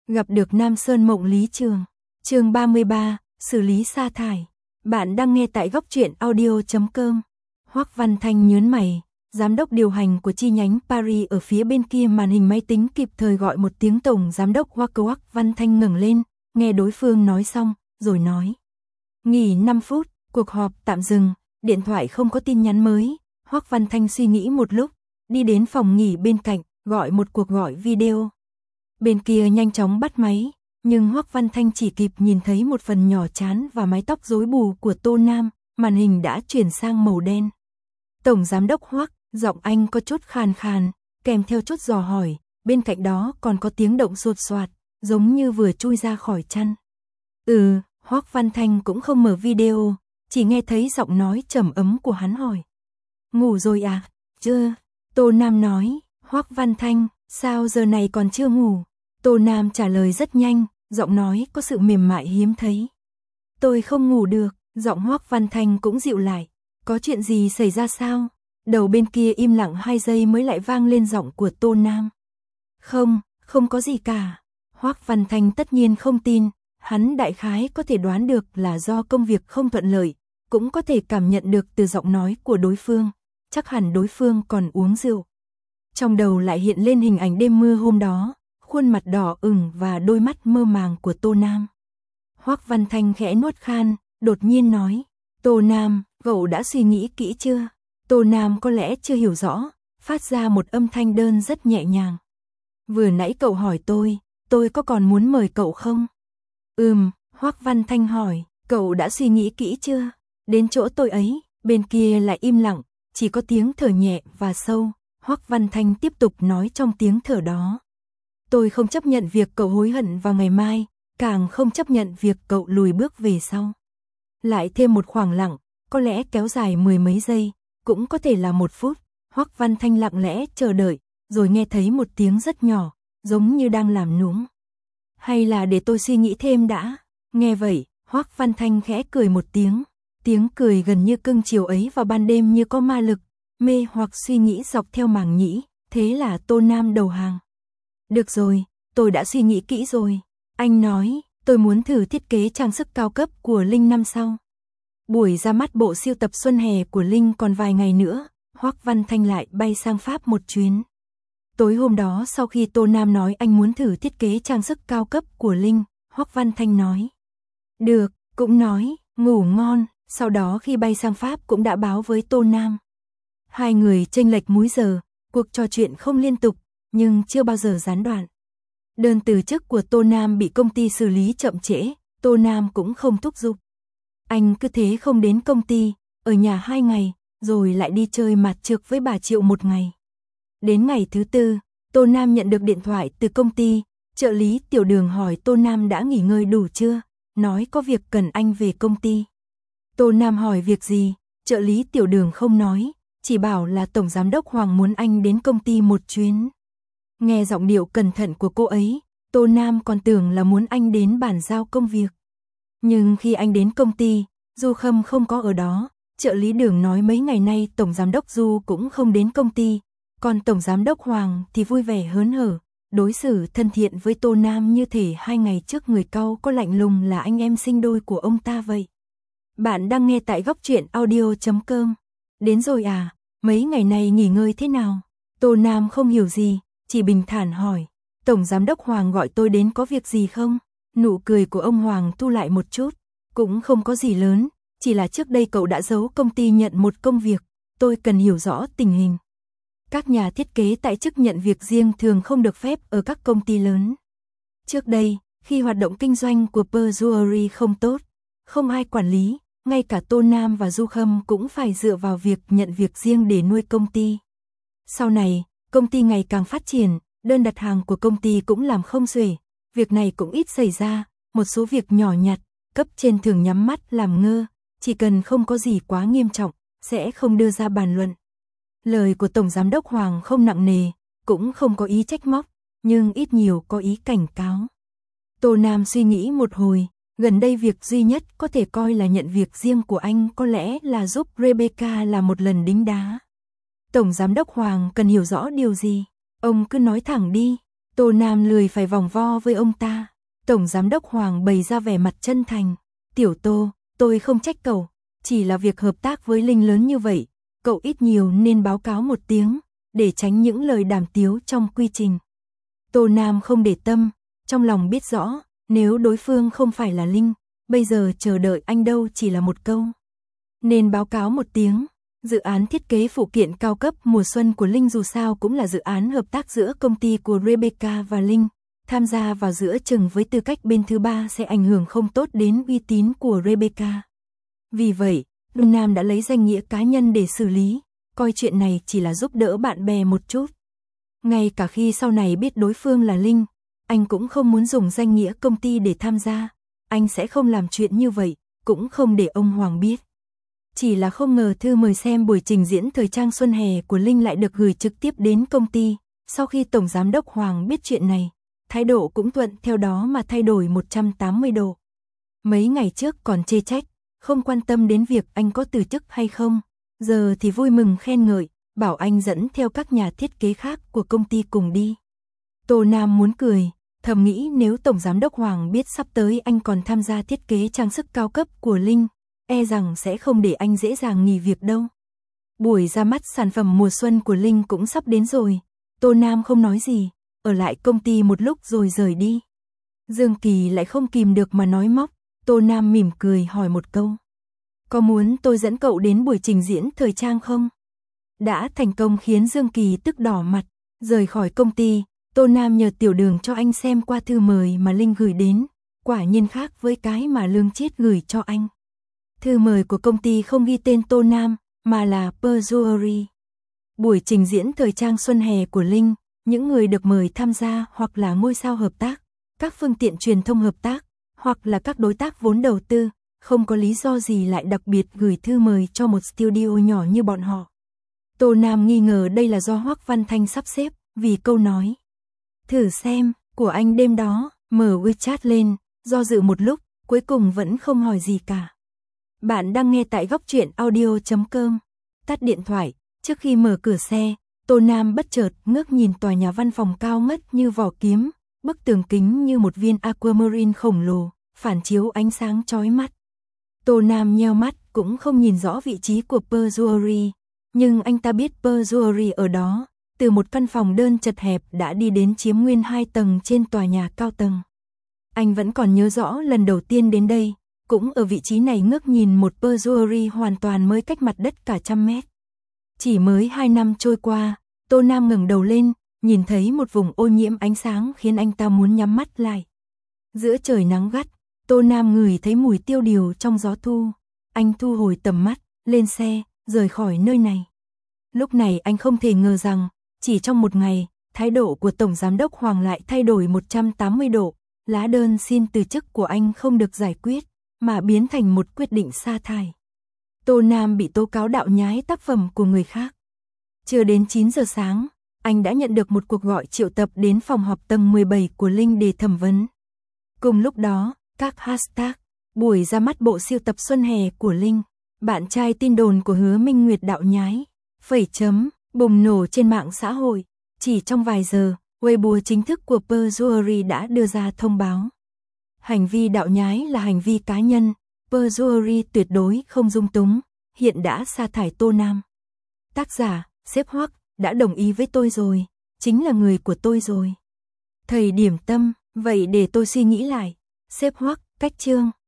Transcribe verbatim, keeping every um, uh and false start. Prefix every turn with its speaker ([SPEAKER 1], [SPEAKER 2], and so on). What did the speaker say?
[SPEAKER 1] Gặp được Nam Sơn Mộng Lý Trường. Chương ba mươi ba, xử lý sa thải. Bạn đang nghe tại góc truyện audio chấm com. Hoắc Văn Thanh nhớn mày, giám đốc điều hành của chi nhánh Paris ở phía bên kia màn hình máy tính kịp thời gọi một tiếng tổng giám đốc Hoắc. Hoắc Văn Thanh ngẩng lên, nghe đối phương nói xong, rồi nói: "Nghỉ năm phút, cuộc họp tạm dừng." Điện thoại không có tin nhắn mới. Hoắc Văn Thanh suy nghĩ một lúc, đi đến phòng nghỉ bên cạnh, gọi một cuộc gọi video. Bên kia nhanh chóng bắt máy, nhưng Hoắc Văn Thanh chỉ kịp nhìn thấy một phần nhỏ trán và mái tóc rối bù của Tô Nam, màn hình đã chuyển sang màu đen. "Tổng giám đốc Hoắc", giọng anh có chút khàn khàn, kèm theo chút dò hỏi, bên cạnh đó còn có tiếng động sột soạt, giống như vừa chui ra khỏi chăn. "Ừ." Hoắc Văn Thanh cũng không mở video, chỉ nghe thấy giọng nói trầm ấm của hắn hỏi: "Ngủ rồi à?" "Chưa." Tô Nam nói. "Hoắc Văn Thanh, sao giờ này còn chưa ngủ?" Tô Nam trả lời rất nhanh, giọng nói có sự mềm mại hiếm thấy. "Tôi không ngủ được." Giọng Hoắc Văn Thanh cũng dịu lại. "Có chuyện gì xảy ra sao?" Đầu bên kia im lặng hai giây mới lại vang lên giọng của Tô Nam. "Không, không có gì cả." Hoắc Văn Thanh tất nhiên không tin, hắn đại khái có thể đoán được là do công việc không thuận lợi, cũng có thể cảm nhận được từ giọng nói của đối phương, chắc hẳn đối phương còn uống rượu. Trong đầu lại hiện lên hình ảnh đêm mưa hôm đó, khuôn mặt đỏ ửng và đôi mắt mơ màng của Tô Nam. Hoắc Văn Thanh khẽ nuốt khan, đột nhiên nói: "Tô Nam, cậu đã suy nghĩ kỹ chưa?" Tô Nam có lẽ chưa hiểu rõ, phát ra một âm thanh đơn rất nhẹ nhàng. "Vừa nãy cậu hỏi tôi, tôi có còn muốn mời cậu không?" "Ừm." Hoắc Văn Thanh hỏi, "Cậu đã suy nghĩ kỹ chưa?" Đến chỗ tôi ấy, bên kia lại im lặng, chỉ có tiếng thở nhẹ và sâu. Hoắc Văn Thanh tiếp tục nói trong tiếng thở đó: "Tôi không chấp nhận việc cậu hối hận vào ngày mai, càng không chấp nhận việc cậu lùi bước về sau." Lại thêm một khoảng lặng, có lẽ kéo dài mười mấy giây, cũng có thể là một phút. Hoắc Văn Thanh lặng lẽ chờ đợi, rồi nghe thấy một tiếng rất nhỏ, giống như đang làm nũng: "Hay là để tôi suy nghĩ thêm đã." Nghe vậy, Hoắc Văn Thanh khẽ cười một tiếng, tiếng cười gần như cưng chiều ấy vào ban đêm như có ma lực, mê hoặc suy nghĩ dọc theo màng nhĩ. Thế là Tô Nam đầu hàng. "Được rồi, tôi đã suy nghĩ kỹ rồi." Anh nói: "Tôi muốn thử thiết kế trang sức cao cấp của Linh năm sau." Buổi ra mắt bộ siêu tập xuân hè của Linh còn vài ngày nữa, Hoắc Văn Thanh lại bay sang Pháp một chuyến. Tối hôm đó sau khi Tô Nam nói anh muốn thử thiết kế trang sức cao cấp của Linh, Hoắc Văn Thanh nói: "Được." Cũng nói: "Ngủ ngon." Sau đó khi bay sang Pháp cũng đã báo với Tô Nam. Hai người chênh lệch múi giờ, cuộc trò chuyện không liên tục, nhưng chưa bao giờ gián đoạn. Đơn từ chức của Tô Nam bị công ty xử lý chậm trễ, Tô Nam cũng không thúc giục. Anh cứ thế không đến công ty, ở nhà hai ngày, rồi lại đi chơi mạt trược với bà Triệu một ngày. Đến ngày thứ tư, Tô Nam nhận được điện thoại từ công ty, trợ lý Tiểu Đường hỏi Tô Nam đã nghỉ ngơi đủ chưa, nói có việc cần anh về công ty. Tô Nam hỏi việc gì, trợ lý Tiểu Đường không nói, chỉ bảo là Tổng Giám đốc Hoàng muốn anh đến công ty một chuyến. Nghe giọng điệu cẩn thận của cô ấy, Tô Nam còn tưởng là muốn anh đến bàn giao công việc. Nhưng khi anh đến công ty, Du Khâm không có ở đó, trợ lý Đường nói mấy ngày nay Tổng Giám đốc Du cũng không đến công ty, còn Tổng Giám đốc Hoàng thì vui vẻ hớn hở, đối xử thân thiện với Tô Nam như thể hai ngày trước người cau có lạnh lùng là anh em sinh đôi của ông ta vậy. Bạn đang nghe tại góc truyện audio chấm com. "Đến rồi à, mấy ngày này nghỉ ngơi thế nào?" Tô Nam không hiểu gì, chỉ bình thản hỏi: "Tổng Giám đốc Hoàng gọi tôi đến có việc gì không?" Nụ cười của ông Hoàng thu lại một chút: "Cũng không có gì lớn, chỉ là trước đây cậu đã giấu công ty nhận một công việc, tôi cần hiểu rõ tình hình. Các nhà thiết kế tại chức nhận việc riêng thường không được phép ở các công ty lớn. Trước đây, khi hoạt động kinh doanh của Pearl Jewelry không tốt, không ai quản lý, ngay cả Tô Nam và Du Khâm cũng phải dựa vào việc nhận việc riêng để nuôi công ty. Sau này, công ty ngày càng phát triển, đơn đặt hàng của công ty cũng làm không xuể, việc này cũng ít xảy ra, một số việc nhỏ nhặt, cấp trên thường nhắm mắt làm ngơ, chỉ cần không có gì quá nghiêm trọng, sẽ không đưa ra bàn luận." Lời của Tổng Giám đốc Hoàng không nặng nề, cũng không có ý trách móc, nhưng ít nhiều có ý cảnh cáo. Tô Nam suy nghĩ một hồi, gần đây việc duy nhất có thể coi là nhận việc riêng của anh có lẽ là giúp Rebecca là một lần đính đá. Tổng Giám đốc Hoàng cần hiểu rõ điều gì? Ông cứ nói thẳng đi. Tô Nam lười phải vòng vo với ông ta. Tổng Giám đốc Hoàng bày ra vẻ mặt chân thành. Tiểu Tô, tôi không trách cậu, chỉ là việc hợp tác với Linh lớn như vậy, cậu ít nhiều nên báo cáo một tiếng, để tránh những lời đàm tiếu trong quy trình. Tô Nam không để tâm, trong lòng biết rõ, nếu đối phương không phải là Linh, bây giờ chờ đợi anh đâu chỉ là một câu. Nên báo cáo một tiếng, dự án thiết kế phụ kiện cao cấp mùa xuân của Linh dù sao cũng là dự án hợp tác giữa công ty của Rebecca và Linh, tham gia vào giữa chừng với tư cách bên thứ ba sẽ ảnh hưởng không tốt đến uy tín của Rebecca. Vì vậy, Tô Nam đã lấy danh nghĩa cá nhân để xử lý, coi chuyện này chỉ là giúp đỡ bạn bè một chút. Ngay cả khi sau này biết đối phương là Linh, anh cũng không muốn dùng danh nghĩa công ty để tham gia, anh sẽ không làm chuyện như vậy, cũng không để ông Hoàng biết. Chỉ là không ngờ thư mời xem buổi trình diễn thời trang xuân hè của Linh lại được gửi trực tiếp đến công ty, sau khi Tổng Giám đốc Hoàng biết chuyện này, thái độ cũng thuận theo đó mà thay đổi một trăm tám mươi độ. Mấy ngày trước còn chê trách, không quan tâm đến việc anh có từ chức hay không, giờ thì vui mừng khen ngợi, bảo anh dẫn theo các nhà thiết kế khác của công ty cùng đi. Tô Nam muốn cười, thầm nghĩ nếu Tổng Giám đốc Hoàng biết sắp tới anh còn tham gia thiết kế trang sức cao cấp của Linh, e rằng sẽ không để anh dễ dàng nghỉ việc đâu. Buổi ra mắt sản phẩm mùa xuân của Linh cũng sắp đến rồi, Tô Nam không nói gì, ở lại công ty một lúc rồi rời đi. Dương Kỳ lại không kìm được mà nói móc, Tô Nam mỉm cười hỏi một câu. Có muốn tôi dẫn cậu đến buổi trình diễn thời trang không? Đã thành công khiến Dương Kỳ tức đỏ mặt, rời khỏi công ty, Tô Nam nhờ Tiểu Đường cho anh xem qua thư mời mà Linh gửi đến, quả nhiên khác với cái mà Lương Chiết gửi cho anh. Thư mời của công ty không ghi tên Tô Nam, mà là Pearl Jewelry. Buổi trình diễn thời trang xuân hè của Linh, những người được mời tham gia hoặc là ngôi sao hợp tác, các phương tiện truyền thông hợp tác, hoặc là các đối tác vốn đầu tư, không có lý do gì lại đặc biệt gửi thư mời cho một studio nhỏ như bọn họ. Tô Nam nghi ngờ đây là do Hoắc Văn Thanh sắp xếp, vì câu nói thử xem của anh đêm đó, mở WeChat lên, do dự một lúc, cuối cùng vẫn không hỏi gì cả. Bạn đang nghe tại góc truyện audio chấm com. Tắt điện thoại, trước khi mở cửa xe, Tô Nam bất chợt ngước nhìn tòa nhà văn phòng cao ngất như vỏ kiếm, bức tường kính như một viên aquamarine khổng lồ, phản chiếu ánh sáng chói mắt. Tô Nam nheo mắt cũng không nhìn rõ vị trí của Pearl Jewelry, nhưng anh ta biết Pearl Jewelry ở đó, từ một căn phòng đơn chật hẹp đã đi đến chiếm nguyên hai tầng trên tòa nhà cao tầng. Anh vẫn còn nhớ rõ lần đầu tiên đến đây, cũng ở vị trí này ngước nhìn một Pearl Jewelry hoàn toàn mới cách mặt đất cả trăm mét. Chỉ mới hai năm trôi qua, Tô Nam ngẩng đầu lên, nhìn thấy một vùng ô nhiễm ánh sáng khiến anh ta muốn nhắm mắt lại. Giữa trời nắng gắt, Tô Nam ngửi thấy mùi tiêu điều trong gió thu. Anh thu hồi tầm mắt, lên xe, rời khỏi nơi này. Lúc này anh không thể ngờ rằng, chỉ trong một ngày, thái độ của Tổng Giám đốc Hoàng lại thay đổi một trăm tám mươi độ. Lá đơn xin từ chức của anh không được giải quyết, mà biến thành một quyết định sa thải. Tô Nam bị tố cáo đạo nhái tác phẩm của người khác. Chưa đến chín giờ sáng, anh đã nhận được một cuộc gọi triệu tập đến phòng họp tầng mười bảy của Linh để thẩm vấn. Cùng lúc đó, các hashtag, buổi ra mắt bộ siêu tập xuân hè của Linh, bạn trai tin đồn của Hứa Minh Nguyệt đạo nhái, phẩy chấm, bùng nổ trên mạng xã hội. Chỉ trong vài giờ, Weibo chính thức của Pearl Jewelry đã đưa ra thông báo. Hành vi đạo nhái là hành vi cá nhân, Pearl Jewelry tuyệt đối không dung túng, hiện đã sa thải Tô Nam. Tác giả, sếp Hoắc, đã đồng ý với tôi rồi, chính là người của tôi rồi. Thầy điểm tâm, vậy để tôi suy nghĩ lại. Sếp Hoắc, cách chương.